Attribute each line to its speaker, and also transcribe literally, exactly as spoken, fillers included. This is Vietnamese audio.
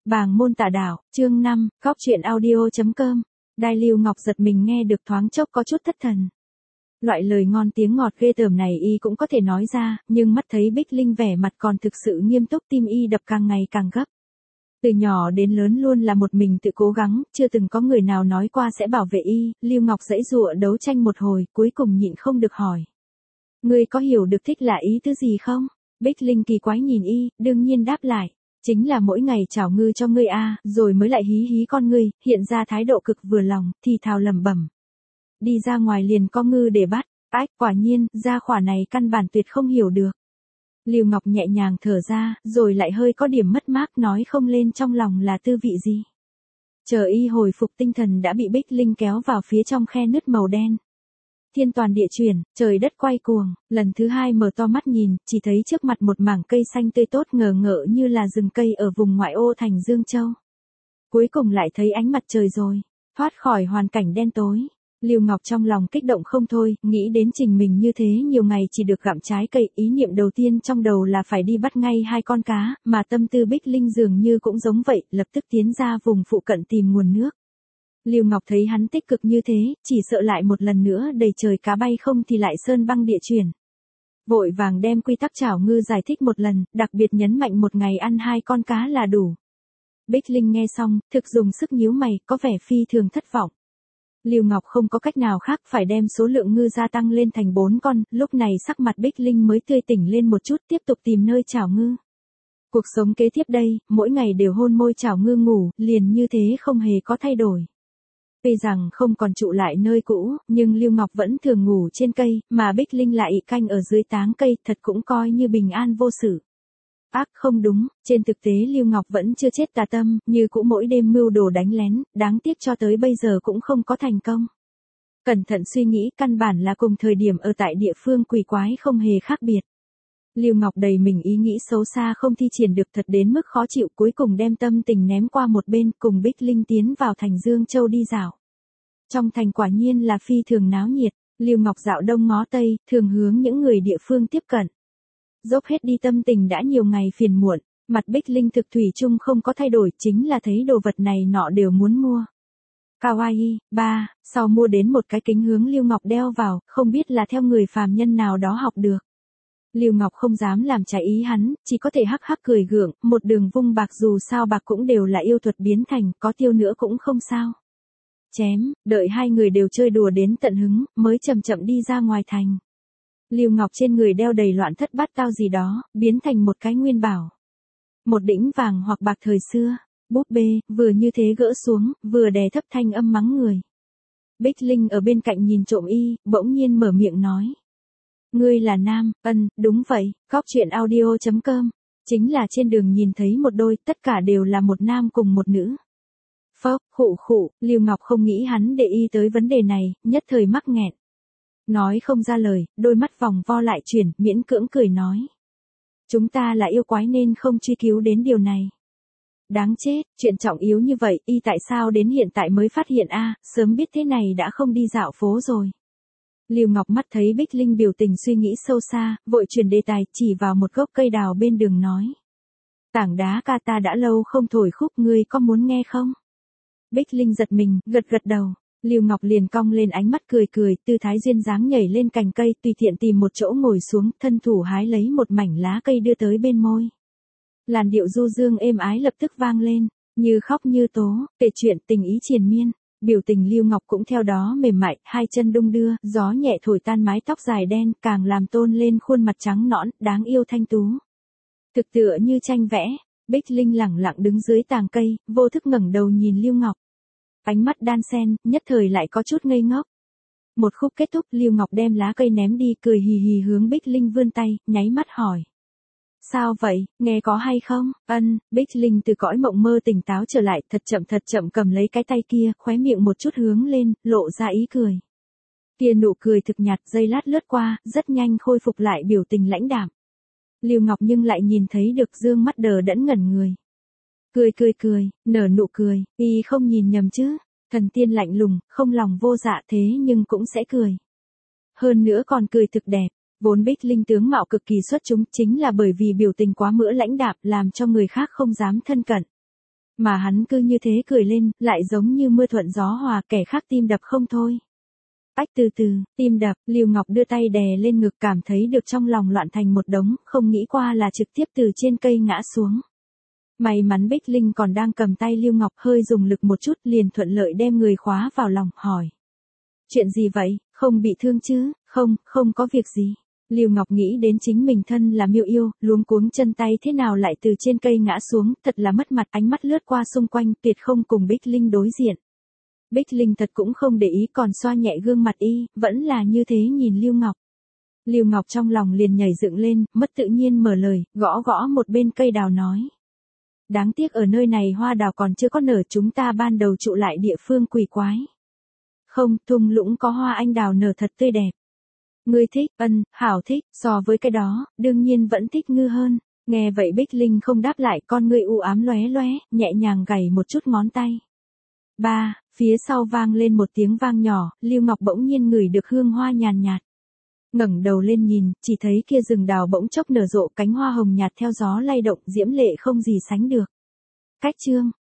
Speaker 1: Bàng môn tà đạo, chương năm, góc truyện audio.com. Đai Lưu Ngọc giật mình nghe được thoáng chốc có chút thất thần. Loại lời ngon tiếng ngọt ghê tởm này y cũng có thể nói ra, nhưng mắt thấy Bích Linh vẻ mặt còn thực sự nghiêm túc, tim y đập càng ngày càng gấp. Từ nhỏ đến lớn luôn là một mình tự cố gắng, chưa từng có người nào nói qua sẽ bảo vệ y. Lưu Ngọc giãy giụa đấu tranh một hồi, cuối cùng nhịn không được hỏi. Ngươi có hiểu được thích là ý thứ gì không? Bích Linh kỳ quái nhìn y, đương nhiên đáp lại. Chính là mỗi ngày chảo ngư cho ngươi a, à, rồi mới lại hí hí con ngươi, hiện ra thái độ cực vừa lòng, thì thào lẩm bẩm. Đi ra ngoài liền có ngư để bắt, ách, quả nhiên, gia khỏa này căn bản tuyệt không hiểu được. Lưu Ngọc nhẹ nhàng thở ra, rồi lại hơi có điểm mất mát, nói không lên trong lòng là tư vị gì. Chờ y hồi phục tinh thần đã bị Bích Linh kéo vào phía trong khe nứt màu đen. Thiên toàn địa chuyển, trời đất quay cuồng, lần thứ hai mở to mắt nhìn, chỉ thấy trước mặt một mảng cây xanh tươi tốt ngờ ngợ như là rừng cây ở vùng ngoại ô thành Dương Châu. Cuối cùng lại thấy ánh mặt trời rồi, thoát khỏi hoàn cảnh đen tối. Lưu Ngọc trong lòng kích động không thôi, nghĩ đến trình mình như thế nhiều ngày chỉ được gặm trái cây, ý niệm đầu tiên trong đầu là phải đi bắt ngay hai con cá, mà tâm tư Bích Linh dường như cũng giống vậy, lập tức tiến ra vùng phụ cận tìm nguồn nước. Lưu Ngọc thấy hắn tích cực như thế, chỉ sợ lại một lần nữa đầy trời cá bay không thì lại sơn băng địa chuyển. Vội vàng đem quy tắc chảo ngư giải thích một lần, đặc biệt nhấn mạnh một ngày ăn hai con cá là đủ. Bích Linh nghe xong, thực dùng sức nhíu mày, có vẻ phi thường thất vọng. Lưu Ngọc không có cách nào khác phải đem số lượng ngư gia tăng lên thành bốn con, lúc này sắc mặt Bích Linh mới tươi tỉnh lên một chút, tiếp tục tìm nơi chảo ngư. Cuộc sống kế tiếp đây, mỗi ngày đều hôn môi chảo ngư ngủ, liền như thế không hề có thay đổi. Tuy rằng không còn trụ lại nơi cũ, nhưng Lưu Ngọc vẫn thường ngủ trên cây, mà Bích Linh lại canh ở dưới táng cây, thật cũng coi như bình an vô sự. Ác không đúng, trên thực tế Lưu Ngọc vẫn chưa chết tà tâm, như cũ mỗi đêm mưu đồ đánh lén, đáng tiếc cho tới bây giờ cũng không có thành công. Cẩn thận suy nghĩ, căn bản là cùng thời điểm ở tại địa phương quỷ quái không hề khác biệt. Lưu Ngọc đầy mình ý nghĩ xấu xa không thi triển được thật đến mức khó chịu, cuối cùng đem tâm tình ném qua một bên, cùng Bích Linh tiến vào thành Dương Châu đi dạo. Trong thành quả nhiên là phi thường náo nhiệt, Lưu Ngọc dạo đông ngó tây, thường hướng những người địa phương tiếp cận. Dốc hết đi tâm tình đã nhiều ngày phiền muộn, mặt Bích Linh thực thủy chung không có thay đổi, chính là thấy đồ vật này nọ đều muốn mua. Kawaii, ba, sau mua đến một cái kính hướng Lưu Ngọc đeo vào, không biết là theo người phàm nhân nào đó học được. Lưu Ngọc không dám làm trái ý hắn, chỉ có thể hắc hắc cười gượng, một đường vung bạc, dù sao bạc cũng đều là yêu thuật biến thành, có tiêu nữa cũng không sao. Chém, đợi hai người đều chơi đùa đến tận hứng, mới chậm chậm đi ra ngoài thành. Lưu Ngọc trên người đeo đầy loạn thất bát tao gì đó, biến thành một cái nguyên bảo. Một đĩnh vàng hoặc bạc thời xưa, búp bê, vừa như thế gỡ xuống, vừa đè thấp thanh âm mắng người. Bích Linh ở bên cạnh nhìn trộm y, bỗng nhiên mở miệng nói. Ngươi là nam, ân, đúng vậy, góc truyện audio.com. Chính là trên đường nhìn thấy một đôi, tất cả đều là một nam cùng một nữ. Phốc, khụ khụ, Lưu Ngọc không nghĩ hắn để ý tới vấn đề này, nhất thời mắc nghẹn. Nói không ra lời, đôi mắt vòng vo lại chuyển, miễn cưỡng cười nói. Chúng ta là yêu quái nên không truy cứu đến điều này. Đáng chết, chuyện trọng yếu như vậy, y tại sao đến hiện tại mới phát hiện a, sớm biết thế này đã không đi dạo phố rồi. Lưu Ngọc mắt thấy Bích Linh biểu tình suy nghĩ sâu xa, vội chuyển đề tài, chỉ vào một gốc cây đào bên đường nói. Tảng đá ca ta đã lâu không thổi khúc, ngươi có muốn nghe không? Bích Linh giật mình, gật gật đầu. Lưu Ngọc liền cong lên ánh mắt cười cười, tư thái duyên dáng nhảy lên cành cây, tùy tiện tìm một chỗ ngồi xuống, thân thủ hái lấy một mảnh lá cây đưa tới bên môi. Làn điệu du dương êm ái lập tức vang lên, như khóc như tố, kể chuyện tình ý triền miên. Biểu tình Lưu Ngọc cũng theo đó mềm mại, hai chân đung đưa, gió nhẹ thổi tan mái tóc dài đen, càng làm tôn lên khuôn mặt trắng nõn, đáng yêu thanh tú. Thực tựa như tranh vẽ, Bích Linh lẳng lặng đứng dưới tàng cây, vô thức ngẩng đầu nhìn Lưu Ngọc. Ánh mắt đan sen, nhất thời lại có chút ngây ngốc. Một khúc kết thúc, Lưu Ngọc đem lá cây ném đi, cười hì hì hướng Bích Linh vươn tay, nháy mắt hỏi. Sao vậy, nghe có hay không? Ân, Bích Linh từ cõi mộng mơ tỉnh táo trở lại, thật chậm thật chậm cầm lấy cái tay kia, khóe miệng một chút hướng lên, lộ ra ý cười. Kia nụ cười thực nhạt, giây lát lướt qua, rất nhanh khôi phục lại biểu tình lãnh đạm. Lưu Ngọc nhưng lại nhìn thấy được dương mắt đờ đẫn ngẩn người. Cười cười cười, nở nụ cười, y không nhìn nhầm chứ, thần tiên lạnh lùng, không lòng vô dạ thế nhưng cũng sẽ cười. Hơn nữa còn cười thực đẹp, vốn Bích Linh tướng mạo cực kỳ xuất chúng, chính là bởi vì biểu tình quá mỡ lãnh đạm làm cho người khác không dám thân cận. Mà hắn cứ như thế cười lên, lại giống như mưa thuận gió hòa, kẻ khác tim đập không thôi. Ách từ từ, tim đập, Lưu Ngọc đưa tay đè lên ngực, cảm thấy được trong lòng loạn thành một đống, không nghĩ qua là trực tiếp từ trên cây ngã xuống. May mắn Bích Linh còn đang cầm tay Lưu Ngọc, hơi dùng lực một chút liền thuận lợi đem người khóa vào lòng, hỏi. Chuyện gì vậy, không bị thương chứ? Không, không có việc gì. Lưu Ngọc nghĩ đến chính mình thân là Miêu Yêu, luống cuống chân tay thế nào lại từ trên cây ngã xuống, thật là mất mặt, ánh mắt lướt qua xung quanh, tuyệt không cùng Bích Linh đối diện. Bích Linh thật cũng không để ý, còn xoa nhẹ gương mặt y, vẫn là như thế nhìn Lưu Ngọc. Lưu Ngọc trong lòng liền nhảy dựng lên, mất tự nhiên mở lời, gõ gõ một bên cây đào nói. Đáng tiếc ở nơi này hoa đào còn chưa có nở, chúng ta ban đầu trụ lại địa phương quỷ quái. Không, thung lũng có hoa anh đào nở thật tươi đẹp. Ngươi thích, ân, hảo thích, so với cái đó, đương nhiên vẫn thích ngư hơn. Nghe vậy Bích Linh không đáp lại, con ngươi u ám lóe lóe, nhẹ nhàng gảy một chút ngón tay. Ba, phía sau vang lên một tiếng vang nhỏ, Lưu Ngọc bỗng nhiên ngửi được hương hoa nhàn nhạt. Ngẩng đầu lên nhìn, chỉ thấy kia rừng đào bỗng chốc nở rộ, cánh hoa hồng nhạt theo gió lay động, diễm lệ không gì sánh được. Cách chương